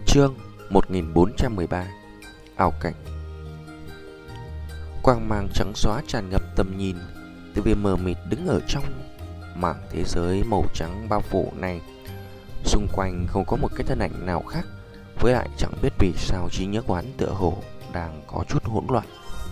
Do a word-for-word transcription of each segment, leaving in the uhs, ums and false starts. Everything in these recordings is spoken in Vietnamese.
Chương một nghìn bốn trăm mười ba. Ảo cảnh. Quang mang trắng xóa tràn ngập tầm nhìn. Tiêu Viêm mờ mịt đứng ở trong mảng thế giới màu trắng bao phủ này. Xung quanh không có một cái thân ảnh nào khác. Với lại chẳng biết vì sao trí nhớ của hắn tựa hồ đang có chút hỗn loạn.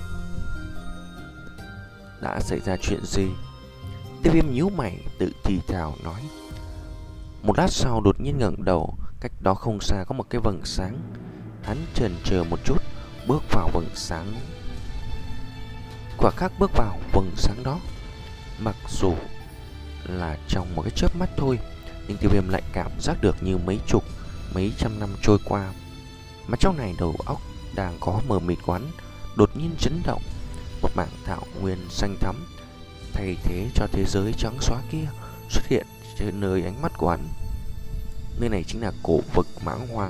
Đã xảy ra chuyện gì? Tiêu Viêm nhíu mày tự thì thào nói. Một lát sau đột nhiên ngẩng đầu. Cách đó không xa có một cái vầng sáng. Hắn chần chờ một chút, bước vào vầng sáng. Quả khác bước vào vầng sáng đó, mặc dù là trong một cái chớp mắt thôi, nhưng Tiêu Viêm lại cảm giác được như mấy chục, mấy trăm năm trôi qua. Mà trong này đầu óc đang có mờ mịt quán đột nhiên chấn động. Một mảng thảo nguyên xanh thắm thay thế cho thế giới trắng xóa kia xuất hiện trên nơi ánh mắt của hắn. Nơi này chính là cổ vực Mãng Hoang.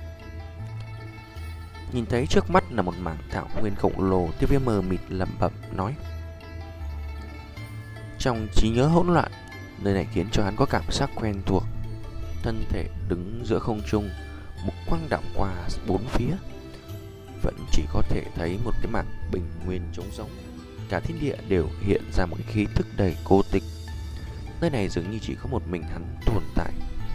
Nhìn thấy trước mắt là một mảng thảo nguyên khổng lồ, Tiêu Viêm mờ mịt lẩm bẩm nói. Trong trí nhớ hỗn loạn, nơi này khiến cho hắn có cảm giác quen thuộc. Thân thể đứng giữa không trung, mục quang đảo qua bốn phía, vẫn chỉ có thể thấy một cái mảng bình nguyên trống rỗng. Cả thiên địa đều hiện ra một cái khí tức đầy cô tịch. Nơi này dường như chỉ có một mình hắn tồn tại.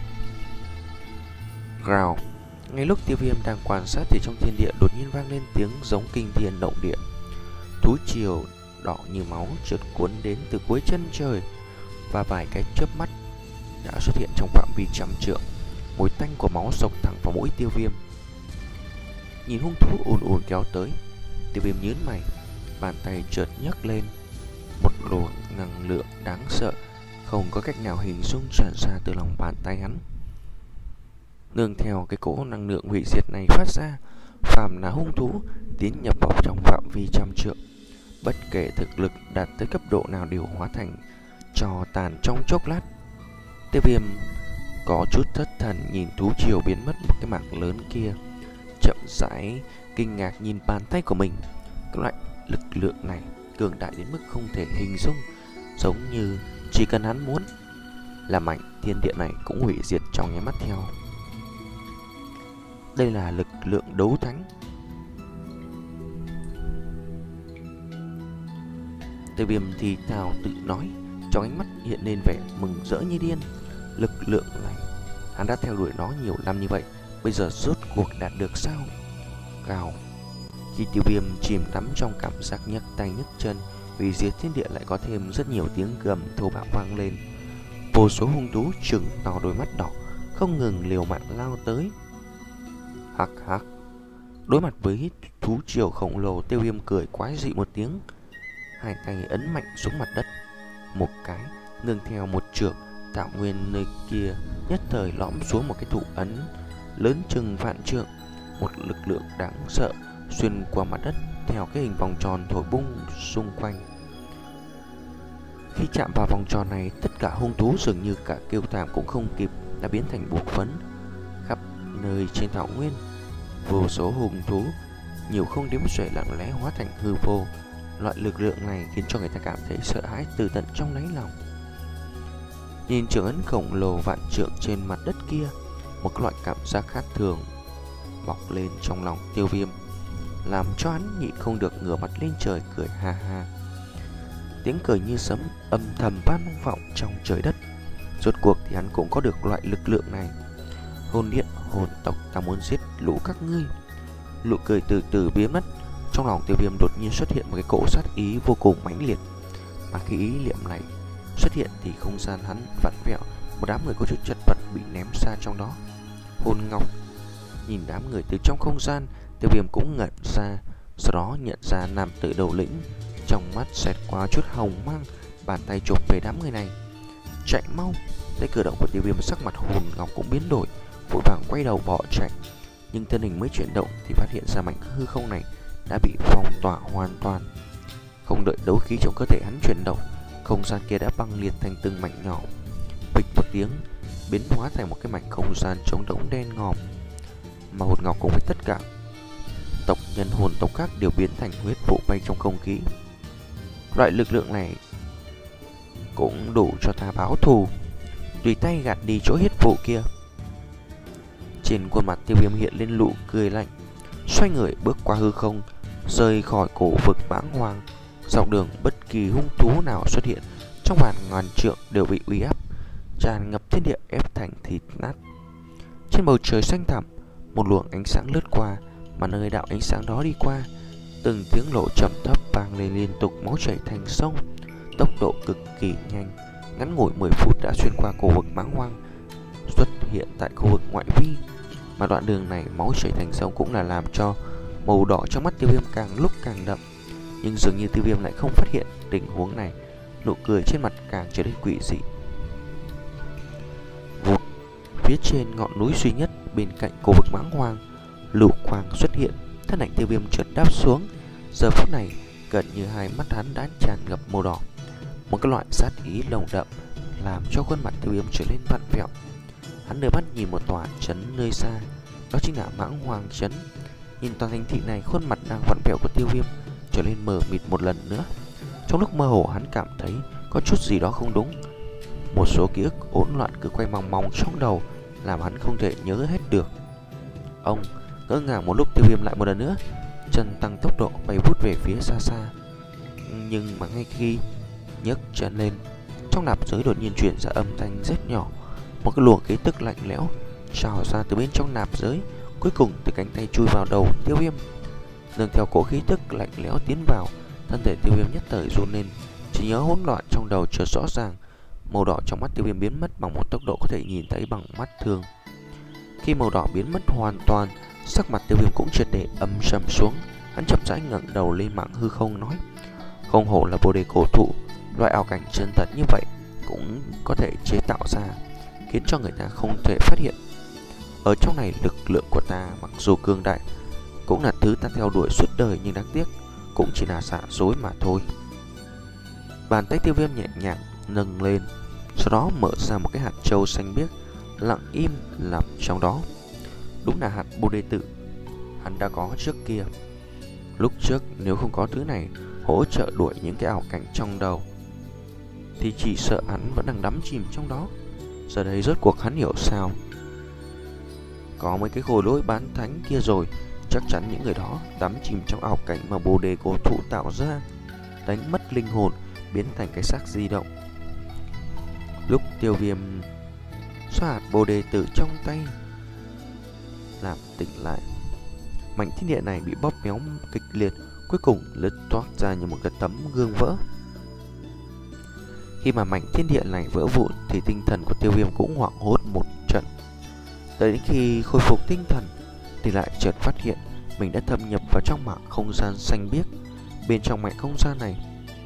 Gào. Ngay lúc Tiêu Viêm đang quan sát thì trong thiên địa đột nhiên vang lên tiếng giống kinh thiên động địa. Thú triều đỏ như máu trượt cuốn đến từ cuối chân trời, và vài cái chớp mắt đã xuất hiện trong phạm vi trăm trượng. Mùi tanh của máu xộc thẳng vào mũi Tiêu Viêm. Nhìn hung thú ùn ùn kéo tới, Tiêu Viêm nhướng mày, bàn tay chợt nhấc lên. Một luồng năng lượng đáng sợ không có cách nào hình dung tràn ra từ lòng bàn tay hắn. Nương theo cái cỗ năng lượng hủy diệt này phát ra, phàm là hung thú tiến nhập vào trong phạm vi trăm trượng, bất kể thực lực đạt tới cấp độ nào đều hóa thành tro tàn trong chốc lát. Tiêu Viêm có chút thất thần nhìn thú triều biến mất một cái mảng lớn kia, chậm rãi kinh ngạc nhìn bàn tay của mình. Cái loại lực lượng này cường đại đến mức không thể hình dung, giống như chỉ cần hắn muốn là mảnh thiên địa này cũng hủy diệt trong nháy mắt theo. Đây là lực lượng đấu thánh. Tiêu Viêm thì thào tự nói, trong ánh mắt hiện lên vẻ mừng rỡ như điên. Lực lượng này hắn đã theo đuổi nó nhiều năm như vậy, bây giờ rốt cuộc đạt được sao? Gào. Khi Tiêu Viêm chìm đắm trong cảm giác nhấc tay nhấc chân, vì dưới thiên địa lại có thêm rất nhiều tiếng gầm thô bạo vang lên. Vô số hung thú trừng to đôi mắt đỏ, không ngừng liều mạng lao tới. Hắc hắc. Đối mặt với thú triều khổng lồ, Tiêu Viêm cười quái dị một tiếng, hai tay ấn mạnh xuống mặt đất. Một cái, nương theo một trượng, thảo nguyên nơi kia nhất thời lõm xuống một cái thụ ấn lớn chừng vạn trượng. Một lực lượng đáng sợ xuyên qua mặt đất theo cái hình vòng tròn thổi bung xung quanh. Khi chạm vào vòng tròn này, tất cả hung thú dường như cả kêu thảm cũng không kịp đã biến thành bột phấn. Khắp nơi trên thảo nguyên, vô số hung thú nhiều không đếm xuể lặng lẽ hóa thành hư vô. Loại lực lượng này khiến cho người ta cảm thấy sợ hãi từ tận trong đáy lòng. Nhìn trường ấn khổng lồ vạn trượng trên mặt đất kia, một loại cảm giác khác thường bọc lên trong lòng Tiêu Viêm, làm cho hắn nhịn không được ngửa mặt lên trời cười ha ha. Tiếng cười như sấm âm thầm vang vọng trong trời đất. Rốt cuộc thì hắn cũng có được loại lực lượng này. Hồn điện, hồn tộc, ta muốn giết lũ các ngươi. Nụ cười từ từ biến mất. Trong lòng Tiêu Viêm đột nhiên xuất hiện một cái cỗ sát ý vô cùng mãnh liệt. Mà khi ý niệm này xuất hiện thì không gian hắn vặn vẹo, một đám người có chút chật vật bị ném xa trong đó. Hồn ngọc. Nhìn đám người từ trong không gian, Tiêu Viêm cũng ngẩn ra, sau đó nhận ra nam tử đầu lĩnh. Trong mắt xẹt qua chút hồng mang, bàn tay chụp về đám người này. Chạy mau. Thấy cử động của Tiêu Viêm, sắc mặt hồn ngọc cũng biến đổi, vội vàng quay đầu bỏ chạy. Nhưng thân hình mới chuyển động thì phát hiện ra mảnh hư không này đã bị phong tỏa hoàn toàn. Không đợi đấu khí trong cơ thể hắn chuyển động, không gian kia đã băng liệt thành từng mảnh nhỏ. Bịch một tiếng, biến hóa thành một cái mảnh không gian trống rỗng đen ngòm. Mà hồn ngọc cùng với tất cả tộc nhân hồn tộc khác đều biến thành huyết vụ bay trong không khí. Loại lực lượng này cũng đủ cho ta báo thù. Tùy tay gạt đi chỗ huyết vụ kia. Trên khuôn mặt Tiêu Viêm hiện lên nụ cười lạnh, xoay người bước qua hư không, rời khỏi cổ vực Mãng Hoang. Dọc đường bất kỳ hung thú nào xuất hiện trong vạn ngàn trượng đều bị uy áp tràn ngập thiên địa, ép thành thịt nát. Trên bầu trời xanh thẳm, một luồng ánh sáng lướt qua, mà nơi đạo ánh sáng đó đi qua, từng tiếng lộ trầm thấp vang lên liên tục, máu chảy thành sông, tốc độ cực kỳ nhanh. Ngắn ngủi mười phút đã xuyên qua cổ vực Mãng Hoang, xuất hiện tại khu vực ngoại vi. Mà đoạn đường này máu chảy thành sông cũng là làm cho màu đỏ trong mắt Tiêu Viêm càng lúc càng đậm. Nhưng dường như Tiêu Viêm lại không phát hiện tình huống này, nụ cười trên mặt càng trở nên quỷ dị. Vụt, phía trên ngọn núi duy nhất bên cạnh cổ vực Mãng Hoang, lục quang xuất hiện, thân ảnh Tiêu Viêm chợt đáp xuống. Giờ phút này, gần như hai mắt hắn đã tràn ngập màu đỏ, một cái loại sát ý nồng đậm làm cho khuôn mặt Tiêu Viêm trở nên vặn vẹo. Hắn đưa mắt nhìn một tòa trấn nơi xa, đó chính là Mãng Hoang trấn. Nhìn tòa thành thị này, khuôn mặt đang vặn vẹo của Tiêu Viêm trở nên mờ mịt một lần nữa. Trong lúc mơ hồ, hắn cảm thấy có chút gì đó không đúng. Một số ký ức hỗn loạn cứ quay mòng mòng trong đầu, làm hắn không thể nhớ hết được. Ông ngỡ ngàng một lúc, Tiêu Viêm lại một lần nữa chân tăng tốc độ bay vút về phía xa xa. Nhưng mà ngay khi nhấc chân lên, trong nạp giới đột nhiên truyền ra âm thanh rất nhỏ. Một cái luồng khí tức lạnh lẽo trào ra từ bên trong nạp giới, cuối cùng từ cánh tay chui vào đầu Tiêu Viêm. Nương theo cổ khí tức lạnh lẽo tiến vào, thân thể Tiêu Viêm nhất thời run lên, trí nhớ hỗn loạn trong đầu chợt rõ ràng. Màu đỏ trong mắt Tiêu Viêm biến mất bằng một tốc độ có thể nhìn thấy bằng mắt thường. Khi màu đỏ biến mất hoàn toàn, sắc mặt Tiêu Viêm cũng triệt để âm trầm xuống. Hắn chậm rãi ngẩng đầu lên mảng hư không nói: không hổ là Bồ Đề cổ thụ, loại ảo cảnh chân thật như vậy cũng có thể chế tạo ra, khiến cho người ta không thể phát hiện. Ở trong này, lực lượng của ta mặc dù cường đại, cũng là thứ ta theo đuổi suốt đời, nhưng đáng tiếc cũng chỉ là giả dối mà thôi. Bàn tay Tiêu Viêm nhẹ nhàng nâng lên, sau đó mở ra một cái hạt châu xanh biếc, lặng im nằm trong đó. Đúng là hạt Bồ Đề tử hắn đã có trước kia. Lúc trước nếu không có thứ này hỗ trợ đuổi những cái ảo cảnh trong đầu, thì chỉ sợ hắn vẫn đang đắm chìm trong đó. Giờ đây rốt cuộc hắn hiểu sao. Có mấy cái khối lỗi bán thánh kia rồi, chắc chắn những người đó đắm chìm trong ảo cảnh mà Bồ Đề cổ thụ tạo ra, đánh mất linh hồn, biến thành cái xác di động. Lúc Tiêu Viêm xoa hạt Bồ Đề tử trong tay, làm tỉnh lại, mảnh thiên địa này bị bóp méo kịch liệt, cuối cùng lướt toát ra như một cái tấm gương vỡ. Khi mà mảnh thiên địa này vỡ vụn thì tinh thần của Tiêu Viêm cũng hoảng hốt một trận. Tới đến khi khôi phục tinh thần thì lại chợt phát hiện mình đã thâm nhập vào trong mảng không gian xanh biếc. Bên trong mảnh không gian này,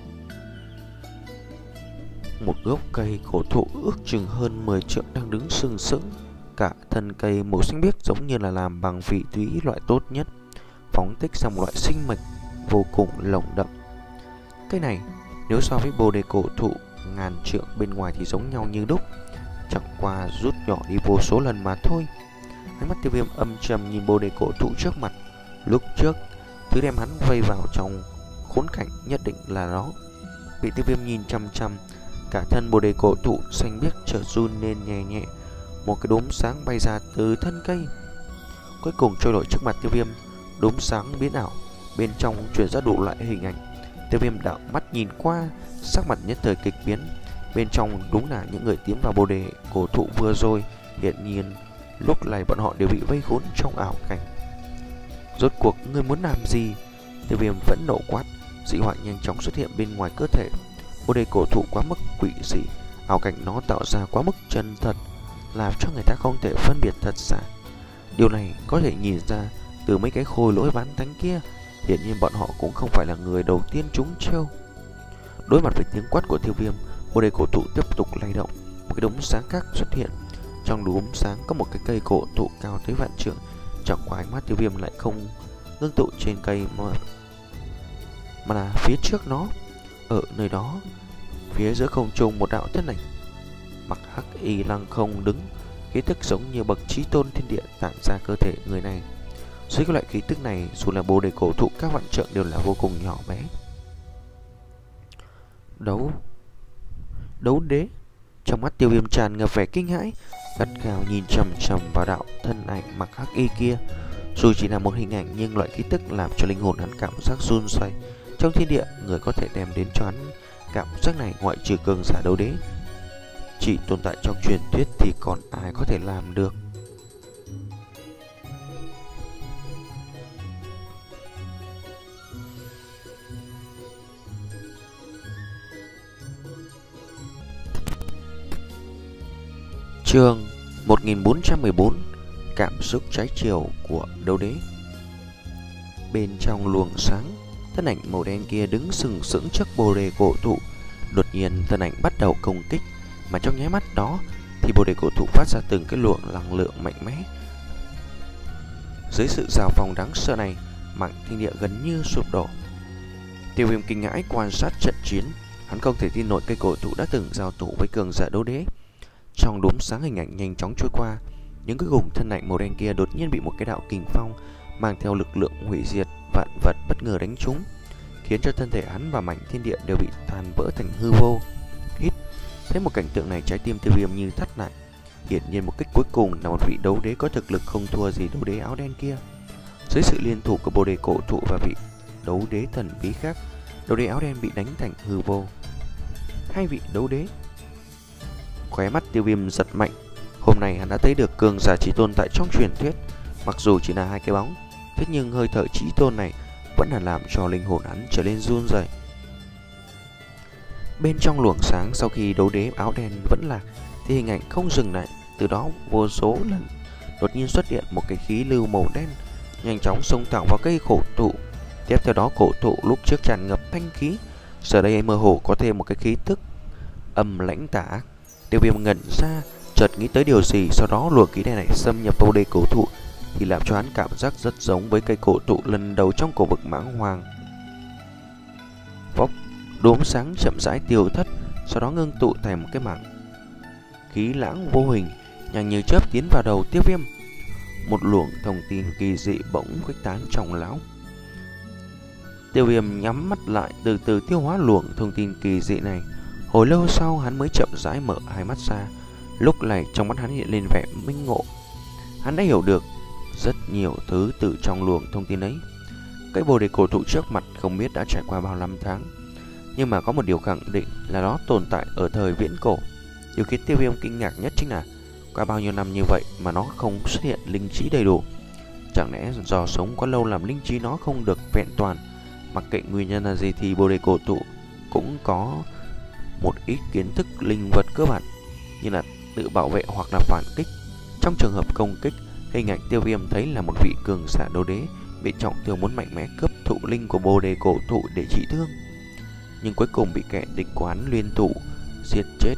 một gốc cây cổ thụ ước chừng hơn mười trượng đang đứng sừng sững. Cả thân cây màu xanh biếc giống như là làm bằng vị thúy loại tốt nhất, phóng thích ra một loại sinh mệnh vô cùng lồng đậm. Cây này nếu so với Bồ Đề cổ thụ ngàn trượng bên ngoài thì giống nhau như đúc, chẳng qua rút nhỏ đi vô số lần mà thôi. Ánh mắt Tiêu Viêm âm trầm nhìn Bồ Đề cổ thụ trước mặt. Lúc trước thứ đem hắn vây vào trong khốn cảnh nhất định là nó. Bị Tiêu Viêm nhìn chăm chăm, cả thân Bồ Đề cổ thụ xanh biếc chợt run lên nhẹ nhẹ. Một cái đốm sáng bay ra từ thân cây, cuối cùng trôi nổi trước mặt Tiêu Viêm. Đốm sáng biến ảo, bên trong truyền ra đủ loại hình ảnh. Tiêu Viêm đạo mắt nhìn qua, sắc mặt nhất thời kịch biến. Bên trong đúng là những người tiến vào Bồ Đề cổ thụ vừa rồi. Hiện nhiên lúc này bọn họ đều bị vây khốn trong ảo cảnh. Rốt cuộc ngươi muốn làm gì? Tiêu Viêm vẫn nộ quát. Dị họa nhanh chóng xuất hiện bên ngoài cơ thể. Bồ Đề cổ thụ quá mức quỷ dị, ảo cảnh nó tạo ra quá mức chân thật, làm cho người ta không thể phân biệt thật giả. Điều này có thể nhìn ra từ mấy cái khôi lỗi bán thánh kia. Hiện nhiên bọn họ cũng không phải là người đầu tiên trúng chiêu. Đối mặt với tiếng quát của Tiêu Viêm, Bồ Đề cổ thụ tiếp tục lay động. Một cái đốm sáng khác xuất hiện. Trong đốm sáng có một cái cây cổ thụ cao tới vạn trượng. Chẳng qua ánh mắt Tiêu Viêm lại không ngưng tụ trên cây mà, mà là phía trước nó. Ở nơi đó, phía giữa không trung, một đạo thân ảnh mặc hắc y lăng không đứng, khí tức giống như bậc chí tôn thiên địa tản ra cơ thể người này. Dưới cái loại khí tức này, dù là Bồ Đề cổ thụ các vạn trượng đều là vô cùng nhỏ bé. Đấu Đấu đế. Trong mắt Tiêu Viêm tràn ngập vẻ kinh hãi, gắt gao nhìn chằm chằm vào đạo thân ảnh mặc hắc y kia. Dù chỉ là một hình ảnh nhưng loại khí tức làm cho linh hồn hắn cảm giác run rẩy. Trong thiên địa, người có thể đem đến cho hắn cảm giác này ngoại trừ cường giả đấu đế, chỉ tồn tại trong truyền thuyết thì còn ai có thể làm được. Chương một nghìn bốn trăm mười bốn. Cảm xúc trái chiều của đấu đế. Bên trong luồng sáng, thân ảnh màu đen kia đứng sừng sững trước bồ đề cổ thụ. Đột nhiên thân ảnh bắt đầu công kích, mà trong nháy mắt đó thì bồ đề cổ thụ phát ra từng cái luồng năng lượng mạnh mẽ. Dưới sự giao phong đáng sợ này, mảng thiên địa gần như sụp đổ. Tiêu Viêm kinh ngãi quan sát trận chiến, hắn không thể tin nổi cây cổ thụ đã từng giao thủ với cường giả đấu đế. Trong đốm sáng hình ảnh nhanh chóng trôi qua, những cái gùng thân ảnh màu đen kia đột nhiên bị một cái đạo kình phong mang theo lực lượng hủy diệt vạn vật bất ngờ đánh trúng, khiến cho thân thể hắn và mảnh thiên địa đều bị tan vỡ thành hư vô. Hít, thấy một cảnh tượng này, trái tim Tiêu Viêm như thắt lại. Hiển nhiên một kích cuối cùng là một vị đấu đế có thực lực không thua gì đấu đế áo đen kia. Dưới sự liên thủ của bồ đề cổ thụ và vị đấu đế thần bí khác, đấu đế áo đen bị đánh thành hư vô. Hai vị đấu đế. Khóe mắt Tiêu Viêm giật mạnh. Hôm nay hắn đã thấy được cường giả chí tôn tại trong truyền thuyết. Mặc dù chỉ là hai cái bóng, thế nhưng hơi thở chí tôn này vẫn là làm cho linh hồn hắn trở nên run rẩy. Bên trong luồng sáng, sau khi đấu đế áo đen vẫn lạc thì hình ảnh không dừng lại. Từ đó vô số lần đột nhiên xuất hiện một cái khí lưu màu đen, nhanh chóng xông thẳng vào cây cổ thụ. Tiếp theo đó cổ thụ lúc trước tràn ngập thanh khí, giờ đây mơ hồ có thêm một cái khí tức âm lãnh tà ác. Tiêu Viêm ngẩn ra, chợt nghĩ tới điều gì, sau đó luồng khí này này xâm nhập vào bồ đề cổ thụ thì làm cho hắn cảm giác rất giống với cây cổ thụ lần đầu trong cổ vực Mãng Hoàng. Phốc, đốm sáng chậm rãi tiêu thất, sau đó ngưng tụ thành một cái mảng khí lãng vô hình, nhanh như chớp tiến vào đầu Tiêu Viêm. Một luồng thông tin kỳ dị bỗng khuếch tán trong lão. Tiêu Viêm nhắm mắt lại, từ từ tiêu hóa luồng thông tin kỳ dị này. Hồi lâu sau hắn mới chậm rãi mở hai mắt ra. Lúc này trong mắt hắn hiện lên vẻ minh ngộ. Hắn đã hiểu được rất nhiều thứ từ trong luồng thông tin ấy. Cái bồ đề cổ thụ trước mặt không biết đã trải qua bao năm tháng, nhưng mà có một điều khẳng định là nó tồn tại ở thời viễn cổ. Điều khiến Tiêu Viêm kinh ngạc nhất chính là qua bao nhiêu năm như vậy mà nó không xuất hiện linh trí đầy đủ. Chẳng lẽ do sống quá lâu làm linh trí nó không được vẹn toàn? Mặc kệ nguyên nhân là gì thì bồ đề cổ thụ cũng có một ít kiến thức linh vật cơ bản như là tự bảo vệ hoặc là phản kích. Trong trường hợp công kích, hình ảnh Tiêu Viêm thấy là một vị cường giả đấu đế bị trọng thương muốn mạnh mẽ cướp thụ linh của bồ đề cổ thụ để trị thương, nhưng cuối cùng bị kẻ địch của hắn liên thủ giết chết.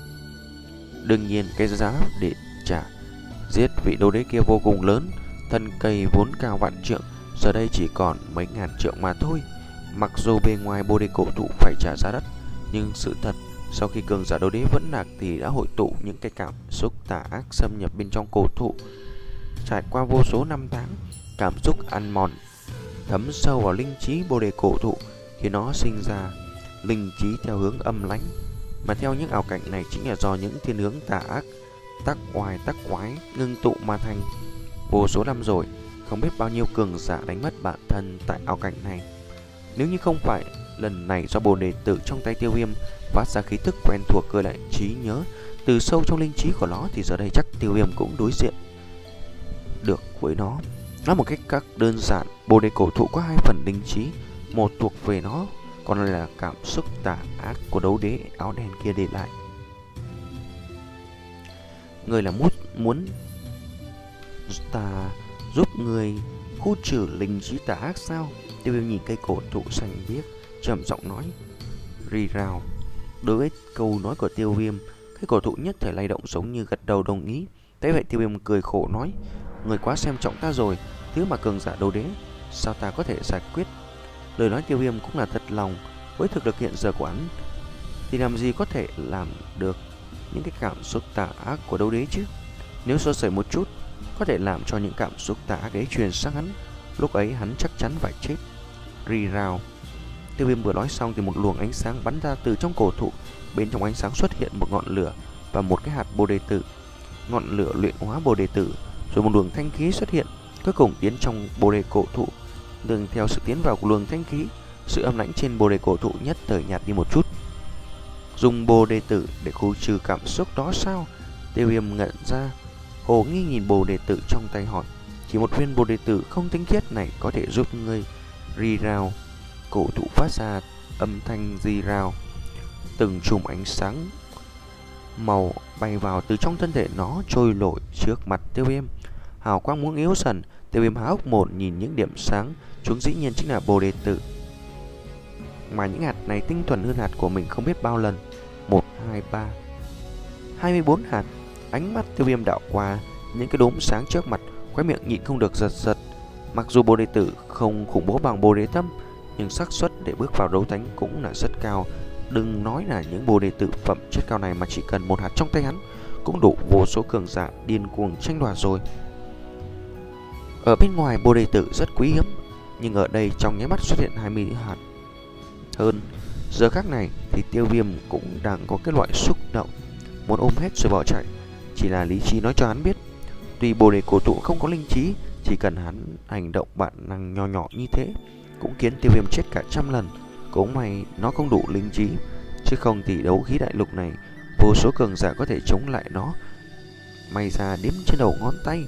Đương nhiên cái giá để trả giết vị đấu đế kia vô cùng lớn. Thân cây vốn cao vạn trượng giờ đây chỉ còn mấy ngàn trượng mà thôi. Mặc dù bề ngoài bồ đề cổ thụ phải trả giá đắt, nhưng sự thật sau khi cường giả đấu đế vẫn lạc thì đã hội tụ những cái cảm xúc tà ác xâm nhập bên trong cổ thụ. Trải qua vô số năm tháng, cảm xúc ăn mòn thấm sâu vào linh trí bồ đề cổ thụ, khiến nó sinh ra linh trí theo hướng âm lãnh. Mà theo những ảo cảnh này chính là do những thiên hướng tà ác tác oai tác quái ngưng tụ mà thành. Vô số năm rồi, không biết bao nhiêu cường giả đánh mất bản thân tại ảo cảnh này. Nếu như không phải lần này do bồ đề tử trong tay Tiêu Viêm phát ra khí thức quen thuộc cơ lại trí nhớ từ sâu trong linh trí của nó, thì giờ đây chắc Tiêu Viêm cũng đối diện được với nó. Nói một cách các đơn giản, bồ đề cổ thụ có hai phần linh trí, một thuộc về nó, còn là cảm xúc tà ác của đấu đế áo đen kia để lại. Người là mút muốn ta giúp người khu trừ linh trí tà ác sao? Tiêu Viêm nhìn cây cổ thụ xanh biếc, trầm giọng nói. Rì rào. Đối với câu nói của Tiêu Viêm, cây cổ thụ nhất thời lay động giống như gật đầu đồng ý. Thế vậy Tiêu Viêm cười khổ nói, người quá xem trọng ta rồi, thứ mà cường giả đấu đế sao ta có thể giải quyết? Lời nói Tiêu Viêm cũng là thật lòng. Với thực lực hiện giờ của hắn thì làm gì có thể làm được những cái cảm xúc tà ác của đấu đế chứ? Nếu sơ sẩy một chút, có thể làm cho những cảm xúc tà ác ấy truyền sang hắn, lúc ấy hắn chắc chắn phải chết. Rì rào. Tiêu Viêm vừa nói xong thì một luồng ánh sáng bắn ra từ trong cổ thụ, bên trong ánh sáng xuất hiện một ngọn lửa và một cái hạt bồ đề tử. Ngọn lửa luyện hóa bồ đề tử, rồi một luồng thanh khí xuất hiện, cuối cùng tiến trong bồ đề cổ thụ. Nương theo sự tiến vào của luồng thanh khí, sự âm lãnh trên bồ đề cổ thụ nhất thời nhạt đi một chút. Dùng bồ đề tử để khu trừ cảm xúc đó sao? Tiêu Viêm ngẩn ra, hồ nghi nhìn bồ đề tử trong tay hỏi. Chỉ một viên bồ đề tử không tinh khiết này có thể giúp ngươi rì rào. Cổ thụ phát ra âm thanh rì rào, từng chùm ánh sáng màu bay vào từ trong thân thể nó, trôi nổi trước mặt Tiêu Viêm. Hào quang muốn yếu dần, Tiêu Viêm há hốc mồm nhìn những điểm sáng, chúng dĩ nhiên chính là bồ đề tử. Mà những hạt này tinh thuần hơn hạt của mình không biết bao lần. Một, hai, ba, hai mươi bốn hạt. Ánh mắt Tiêu Viêm đảo qua những cái đốm sáng trước mặt, khóe miệng nhịn không được giật giật. Mặc dù bồ đề tử không khủng bố bằng bồ đề tâm, nhưng xác suất để bước vào đấu thánh cũng là rất cao. Đừng nói là những bồ đề tử phẩm chất cao này, mà chỉ cần một hạt trong tay hắn cũng đủ vô số cường giả điên cuồng tranh đoạt rồi. Ở bên ngoài bồ đề tử rất quý hiếm, nhưng ở đây trong nháy mắt xuất hiện hai mươi hạt hơn. Giờ khắc này thì Tiêu Viêm cũng đang có cái loại xúc động muốn ôm hết rồi bỏ chạy. Chỉ là lý trí nói cho hắn biết, tuy bồ đề cổ thụ không có linh trí, chỉ cần hắn hành động bản năng nho nhỏ như thế cũng khiến Tiêu Viêm chết cả trăm lần. Cũng may nó không đủ linh trí, chứ không thì đấu khí đại lục này vô số cường giả có thể chống lại nó, may ra đếm trên đầu ngón tay.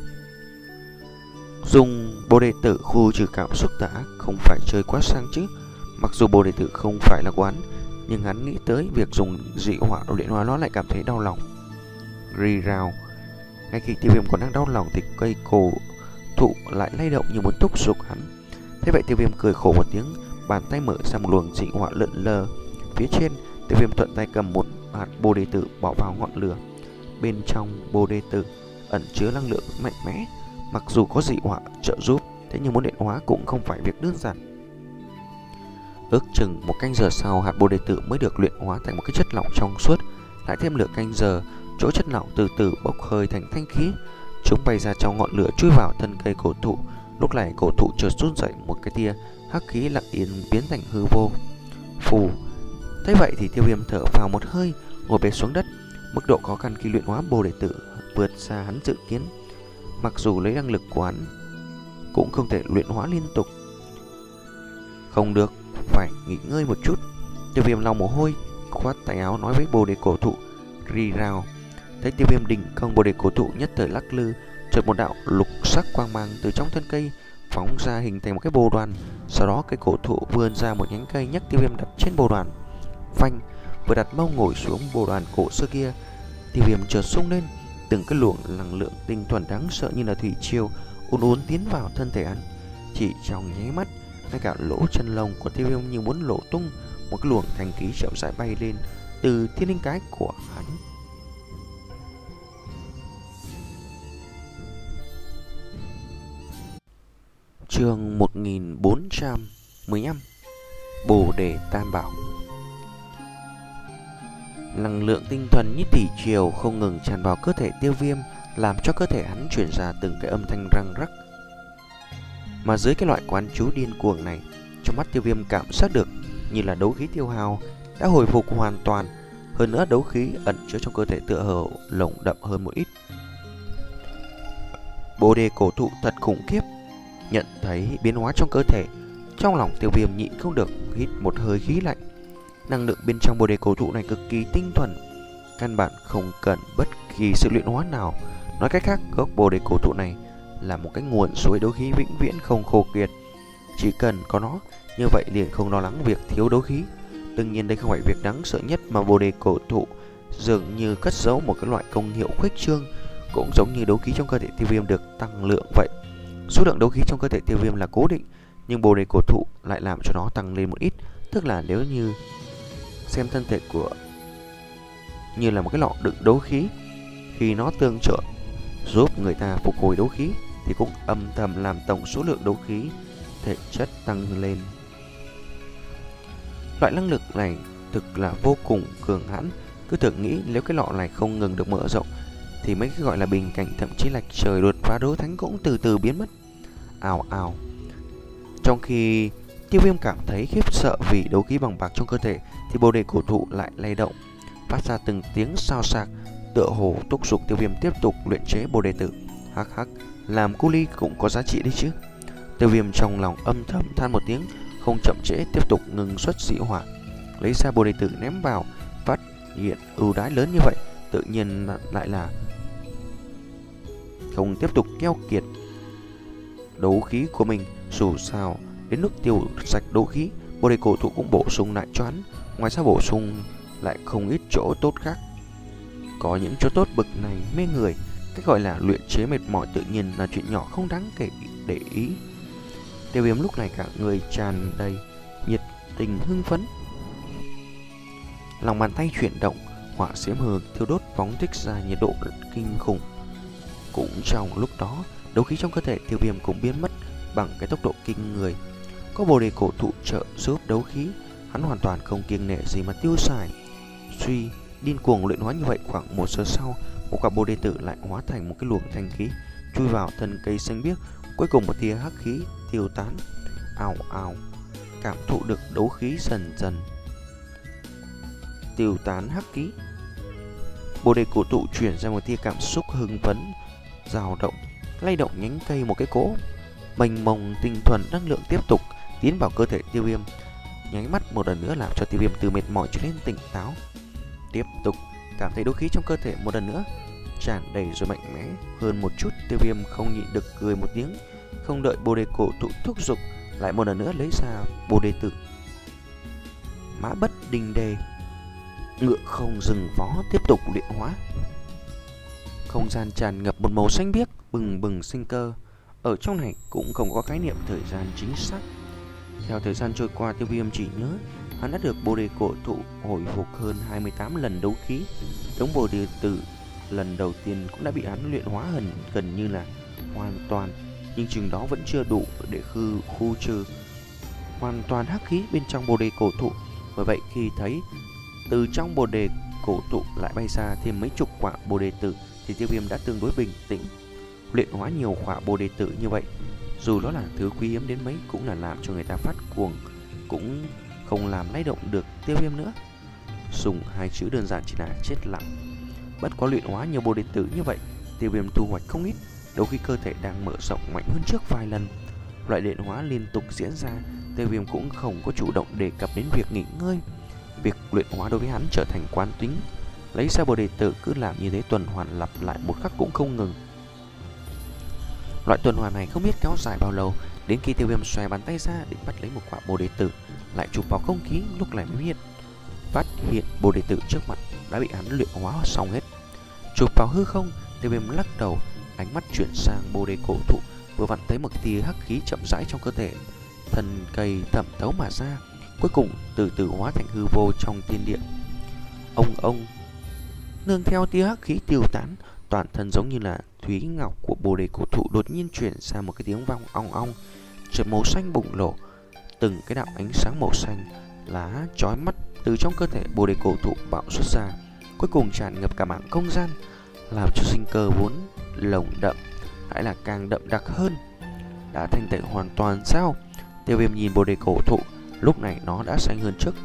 Dùng bồ đề tử khu trừ cảm xúc đã không phải chơi quá sang chứ. Mặc dù bồ đề tử không phải là quán, nhưng hắn nghĩ tới việc dùng dị hỏa luyện hóa nó lại cảm thấy đau lòng. Rì rào. Ngay khi Tiêu Viêm còn đang đau lòng thì cây cổ thụ lại lay động như muốn thúc giục hắn. Thế vậy Tiêu Viêm cười khổ một tiếng, bàn tay mở ra một luồng dị hỏa lượn lờ. Phía trên, Tiêu Viêm thuận tay cầm một hạt bồ đề tử bỏ vào ngọn lửa. Bên trong bồ đề tử ẩn chứa năng lượng mạnh mẽ. Mặc dù có dị hỏa trợ giúp, thế nhưng muốn luyện hóa cũng không phải việc đơn giản. Ước chừng một canh giờ sau, hạt bồ đề tử mới được luyện hóa thành một cái chất lỏng trong suốt. Lại thêm nửa canh giờ, chỗ chất lỏng từ từ bốc hơi thành thanh khí. Chúng bay ra trong ngọn lửa chui vào thân cây cổ thụ. Lúc này cổ thụ chợt run dậy, một cái tia hắc khí lặng yên biến thành hư vô. Phù. Thế vậy thì Tiêu Viêm thở vào một hơi, ngồi bệt xuống đất. Mức độ khó khăn khi luyện hóa bồ đề tử vượt xa hắn dự kiến. Mặc dù lấy năng lực của hắn cũng không thể luyện hóa liên tục. Không được, phải nghỉ ngơi một chút. Tiêu Viêm lau mồ hôi, khoát tay áo nói với bồ đề cổ thụ rì rào. Thấy Tiêu Viêm đình công, bồ đề cổ thụ nhất thời lắc lư, chợt một đạo lục sắc quang mang từ trong thân cây phóng ra hình thành một cái bồ đoàn. Sau đó cây cổ thụ vươn ra một nhánh cây, nhấc Tiêu Viêm đặt trên bồ đoàn. Phanh, vừa đặt mông ngồi xuống bồ đoàn cổ xưa kia, Tiêu Viêm chợt sung lên. Từng cái luồng năng lượng tinh thuần đáng sợ như là thủy triều uốn uốn tiến vào thân thể hắn. Chỉ trong nháy mắt, ngay cả lỗ chân lông của Tiêu Viêm như muốn lộ tung. Một cái luồng thanh khí chậm rãi bay lên từ thiên linh cái của hắn. Chương một nghìn bốn trăm mười lăm. Bồ đề tam bảo. Năng lượng tinh thuần như thủy triều không ngừng tràn vào cơ thể Tiêu Viêm, làm cho cơ thể hắn truyền ra từng cái âm thanh răng rắc. Mà dưới cái loại quán chú điên cuồng này, trong mắt Tiêu Viêm cảm giác được như là đấu khí tiêu hao đã hồi phục hoàn toàn. Hơn nữa đấu khí ẩn chứa trong cơ thể tựa hồ lồng đậm hơn một ít. Bồ đề cổ thụ thật khủng khiếp. Nhận thấy biến hóa trong cơ thể, trong lòng Tiêu Viêm nhịn không được hít một hơi khí lạnh. Năng lượng bên trong bồ đề cổ thụ này cực kỳ tinh thuần, căn bản không cần bất kỳ sự luyện hóa nào. Nói cách khác, gốc bồ đề cổ thụ này là một cái nguồn suối đấu khí vĩnh viễn không khô kiệt. Chỉ cần có nó, như vậy liền không lo lắng việc thiếu đấu khí. Đương nhiên đây không phải việc đáng sợ nhất, mà bồ đề cổ thụ dường như cất giấu một cái loại công hiệu khuếch trương, cũng giống như đấu khí trong cơ thể Tiêu Viêm được tăng lượng vậy. Số lượng đấu khí trong cơ thể Tiêu Viêm là cố định, nhưng bồ đề cổ thụ lại làm cho nó tăng lên một ít. Tức là nếu như xem thân thể của như là một cái lọ đựng đấu khí, khi nó tương trợ giúp người ta phục hồi đấu khí thì cũng âm thầm làm tổng số lượng đấu khí thể chất tăng lên. Loại năng lực này thực là vô cùng cường hãn. Cứ tưởng nghĩ nếu cái lọ này không ngừng được mở rộng thì mấy cái gọi là bình cảnh, thậm chí là trời đột phá đấu thánh cũng từ từ biến mất. Ào ào. Trong khi Tiêu Viêm cảm thấy khiếp sợ vì đấu khí bằng bạc trong cơ thể thì bồ đề cổ thụ lại lay động, phát ra từng tiếng xao xạc, tựa hồ thúc giục Tiêu Viêm tiếp tục luyện chế bồ đề tử. Hắc hắc, làm cu ly cũng có giá trị đấy chứ. Tiêu Viêm trong lòng âm thầm than một tiếng, không chậm trễ tiếp tục ngừng xuất dị hỏa, lấy ra bồ đề tử ném vào. Phát hiện ưu đãi lớn như vậy, tự nhiên lại là không tiếp tục keo kiệt đấu khí của mình. Dù sao đến lúc tiêu sạch đấu khí, bồ đề cổ thụ cũng bổ sung lại cho hắn. Ngoài ra bổ sung lại không ít chỗ tốt khác. Có những chỗ tốt bực này mê người, cách gọi là luyện chế mệt mỏi tự nhiên là chuyện nhỏ không đáng kể để ý. Tiêu Viêm lúc này cả người tràn đầy nhiệt tình hưng phấn, lòng bàn tay chuyển động, hỏa diễm hừng thiêu đốt phóng thích ra nhiệt độ kinh khủng. Cũng trong lúc đó, đấu khí trong cơ thể Tiêu Viêm cũng biến mất bằng cái tốc độ kinh người. Có bồ đề cổ thụ trợ giúp đấu khí, hắn hoàn toàn không kiêng nể gì mà tiêu xài. Suy điên cuồng luyện hóa như vậy, khoảng một giờ sau, một quả bồ đề tử lại hóa thành một cái luồng thanh khí chui vào thân cây xanh biếc. Cuối cùng một tia hắc khí tiêu tán. Ào ào, cảm thụ được đấu khí dần dần tiêu tán hắc khí, bồ đề cổ thụ chuyển ra một tia cảm xúc hưng phấn, dao động, lay động nhánh cây một cái cỗ mênh mông tinh thuần năng lượng tiếp tục tiến vào cơ thể Tiêu Viêm, nháy mắt một lần nữa làm cho Tiêu Viêm từ mệt mỏi trở nên tỉnh táo. Tiếp tục cảm thấy đấu khí trong cơ thể một lần nữa tràn đầy rồi mạnh mẽ hơn một chút. Tiêu Viêm không nhịn được cười một tiếng, không đợi bồ đề cổ thụ thúc giục, lại một lần nữa lấy ra bồ đề tử. Mã bất đình đề, ngựa không dừng vó, tiếp tục luyện hóa. Không gian tràn ngập một màu xanh biếc bừng bừng sinh cơ. Ở trong này cũng không có khái niệm thời gian chính xác. Theo thời gian trôi qua, Tiêu Viêm chỉ nhớ hắn đã được bồ đề cổ thụ hồi phục hơn hai mươi tám lần đấu khí. Đống bồ đề tử lần đầu tiên cũng đã bị hắn luyện hóa gần gần như là hoàn toàn, nhưng chừng đó vẫn chưa đủ để khư khu trừ hoàn toàn hắc khí bên trong bồ đề cổ thụ. Bởi vậy khi thấy từ trong bồ đề cổ thụ lại bay ra thêm mấy chục quả bồ đề tử thì Tiêu Viêm đã tương đối bình tĩnh. Luyện hóa nhiều quả bồ đề tử như vậy, dù đó là thứ quý hiếm đến mấy, cũng là làm cho người ta phát cuồng, cũng không làm lay động được Tiêu Viêm nữa. Dùng hai chữ đơn giản chỉ là chết lặng. Bất quá luyện hóa nhiều bồ đề tử như vậy, Tiêu Viêm thu hoạch không ít, đấu khí cơ thể đang mở rộng mạnh hơn trước vài lần. Loại luyện hóa liên tục diễn ra, Tiêu Viêm cũng không có chủ động đề cập đến việc nghỉ ngơi. Việc luyện hóa đối với hắn trở thành quán tính, lấy ra bồ đề tử cứ làm như thế tuần hoàn lặp lại một khắc cũng không ngừng. Loại tuần hoàn này không biết kéo dài bao lâu, đến khi Tiêu Viêm xòe bàn tay ra định bắt lấy một quả bồ đề tử, lại chụp vào không khí, lúc này mới hiện phát hiện bồ đề tử trước mặt đã bị hắn luyện hóa xong hết. Chụp vào hư không, Tiêu Viêm lắc đầu, ánh mắt chuyển sang bồ đề cổ thụ, vừa vặn thấy một tia hắc khí chậm rãi trong cơ thể, thân cây thẩm thấu mà ra, cuối cùng từ từ hóa thành hư vô trong thiên địa. Ông ông, nương theo tia hắc khí tiêu tán, toàn thân giống như là thúy ngọc của bồ đề cổ thụ đột nhiên chuyển ra một cái tiếng vang ong ong, chợt màu xanh bùng nổ, từng cái đạo ánh sáng màu xanh lá chói mắt từ trong cơ thể bồ đề cổ thụ bạo xuất ra, cuối cùng tràn ngập cả mảng không gian, làm cho sinh cơ vốn lồng đậm lại là càng đậm đặc hơn. Đã thanh tẩy hoàn toàn sao? Tiêu Viêm nhìn bồ đề cổ thụ, lúc này nó đã xanh hơn trước.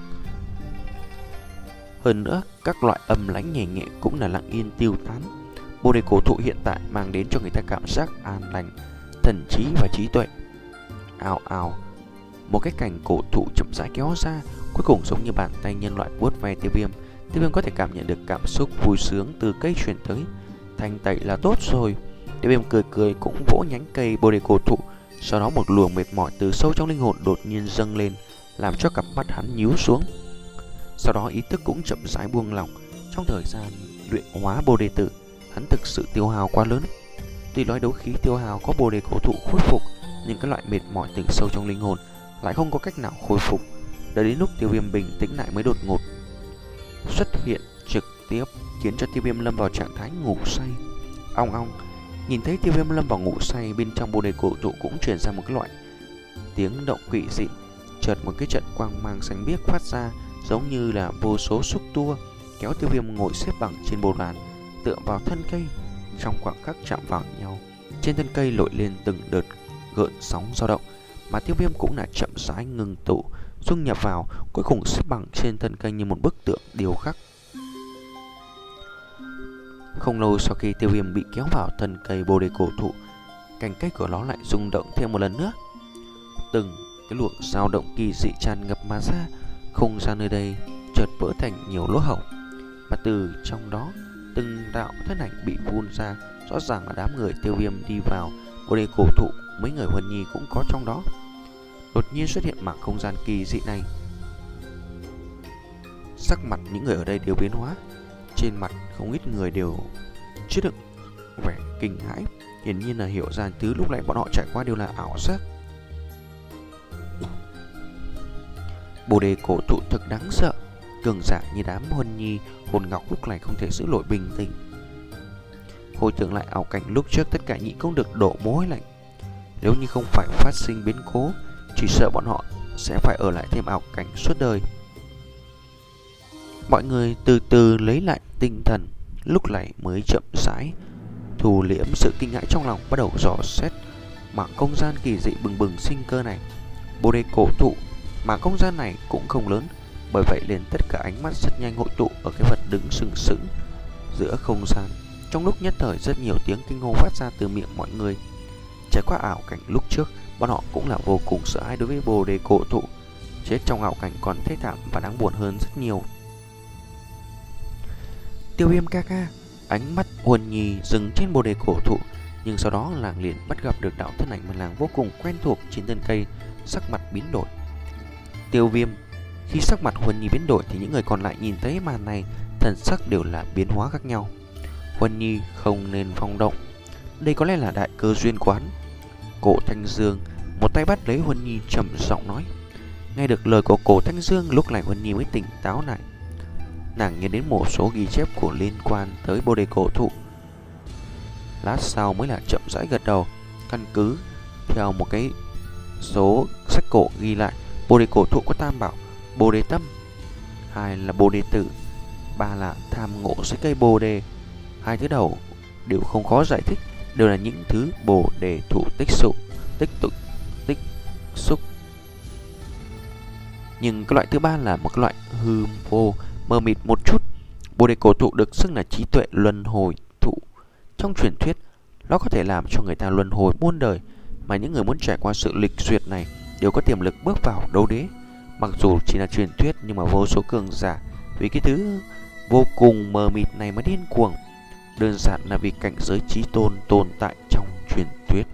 Hơn nữa, các loại âm lãnh nhẹ nhẹ cũng là lặng yên tiêu tán. Bồ đề cổ thụ hiện tại mang đến cho người ta cảm giác an lành, thần trí và trí tuệ. Ào ào, một cái cành cổ thụ chậm rãi kéo ra, cuối cùng giống như bàn tay nhân loại vuốt ve Tiêu Viêm. Tiêu Viêm có thể cảm nhận được cảm xúc vui sướng từ cây truyền tới. Thanh tẩy là tốt rồi. Tiêu Viêm cười cười cũng vỗ nhánh cây bồ đề cổ thụ. Sau đó một luồng mệt mỏi từ sâu trong linh hồn đột nhiên dâng lên, làm cho cặp mắt hắn nhíu xuống. Sau đó ý thức cũng chậm rãi buông lỏng. Trong thời gian luyện hóa bồ đề tử, hắn thực sự tiêu hao quá lớn. Tuy nói đấu khí tiêu hao có bồ đề cổ thụ khôi phục, nhưng cái loại mệt mỏi từ sâu trong linh hồn lại không có cách nào khôi phục. Đợi đến lúc Tiêu Viêm bình tĩnh lại mới đột ngột xuất hiện trực tiếp, khiến cho Tiêu Viêm lâm vào trạng thái ngủ say. Ong ong, nhìn thấy Tiêu Viêm lâm vào ngủ say, bên trong bồ đề cổ thụ cũng truyền ra một cái loại tiếng động quỷ dị. Chợt một cái trận quang mang xanh biếc phát ra, giống như là vô số xúc tua kéo Tiêu Viêm ngồi xếp bằng trên bồ đoàn, tựa vào thân cây. Trong khoảng khắc chạm vào nhau, trên thân cây nổi lên từng đợt gợn sóng dao động, mà Tiêu Viêm cũng là chậm rãi ngừng tụ, dung nhập vào, cuối cùng xếp bằng trên thân cây như một bức tượng điêu khắc. Không lâu sau khi Tiêu Viêm bị kéo vào thân cây bồ đề cổ thụ, cành cây của nó lại rung động thêm một lần nữa. Từng cái luồng dao động kỳ dị tràn ngập mà ra, không gian nơi đây chợt vỡ thành nhiều lỗ hổng, mà từ trong đó từng đạo thân ảnh bị phun ra. Rõ ràng là đám người Tiêu Viêm đi vào bồ đề cổ thụ, mấy người Huân Nhi cũng có trong đó. Đột nhiên xuất hiện mảng không gian kỳ dị này, sắc mặt những người ở đây đều biến hóa, trên mặt không ít người đều chứa đựng vẻ kinh hãi, hiển nhiên là hiểu ra thứ lúc nãy bọn họ trải qua đều là ảo giác. Bồ đề cổ thụ thực đáng sợ, cường giả như đám Huân Nhi, Hồn Ngọc lúc này không thể giữ nổi bình tĩnh. Hồi tưởng lại ảo cảnh lúc trước, tất cả nhịn không được đổ mồ hôi lạnh. Nếu như không phải phát sinh biến cố, chỉ sợ bọn họ sẽ phải ở lại thêm ảo cảnh suốt đời. Mọi người từ từ lấy lại tinh thần, lúc này mới chậm rãi thu liễm sự kinh hãi trong lòng, bắt đầu dò xét mảng không gian kỳ dị bừng bừng sinh cơ này. Bồ đề cổ thụ, mảng không gian này cũng không lớn, bởi vậy liền tất cả ánh mắt rất nhanh hội tụ ở cái vật đứng sừng sững giữa không gian. Trong lúc nhất thời, rất nhiều tiếng kinh hô phát ra từ miệng mọi người. Trải qua ảo cảnh lúc trước, bọn họ cũng là vô cùng sợ hãi đối với bồ đề cổ thụ. Chết trong ảo cảnh còn thê thảm và đáng buồn hơn rất nhiều. Tiêu Viêm ca ca, ánh mắt Huân Nhi dừng trên bồ đề cổ thụ, nhưng sau đó làng liền bắt gặp được đạo thân ảnh mà làng vô cùng quen thuộc trên thân cây, sắc mặt biến đổi. Tiêu Viêm, khi sắc mặt Huân Nhi biến đổi thì những người còn lại nhìn thấy màn này, thần sắc đều là biến hóa khác nhau. Huân Nhi không nên phong động, đây có lẽ là đại cơ duyên quán. Cổ Thanh Dương một tay bắt lấy Huân Nhi, trầm giọng nói. Nghe được lời của Cổ Thanh Dương, lúc này Huân Nhi mới tỉnh táo lại. Nàng nhớ đến một số ghi chép của liên quan tới bồ đề cổ thụ, lát sau mới là chậm rãi gật đầu. Căn cứ theo một cái số sách cổ ghi lại, bồ đề cổ thụ có tam bảo: bồ đề tâm, hai là bồ đề tử, ba là tham ngộ dưới cây bồ đề. Hai thứ đầu đều không khó giải thích, đều là những thứ bồ đề thụ tích xúc, tích tụ, tích xúc. Nhưng cái loại thứ ba là một cái loại hư vô, mờ mịt một chút. Bồ đề cổ thụ được xưng là trí tuệ luân hồi thụ. Trong truyền thuyết, nó có thể làm cho người ta luân hồi muôn đời, mà những người muốn trải qua sự lịch duyệt này đều có tiềm lực bước vào đấu đế. Mặc dù chỉ là truyền thuyết, nhưng mà vô số cường giả vì cái thứ vô cùng mờ mịt này mà điên cuồng, đơn giản là vì cảnh giới chí tôn tồn tại trong truyền thuyết.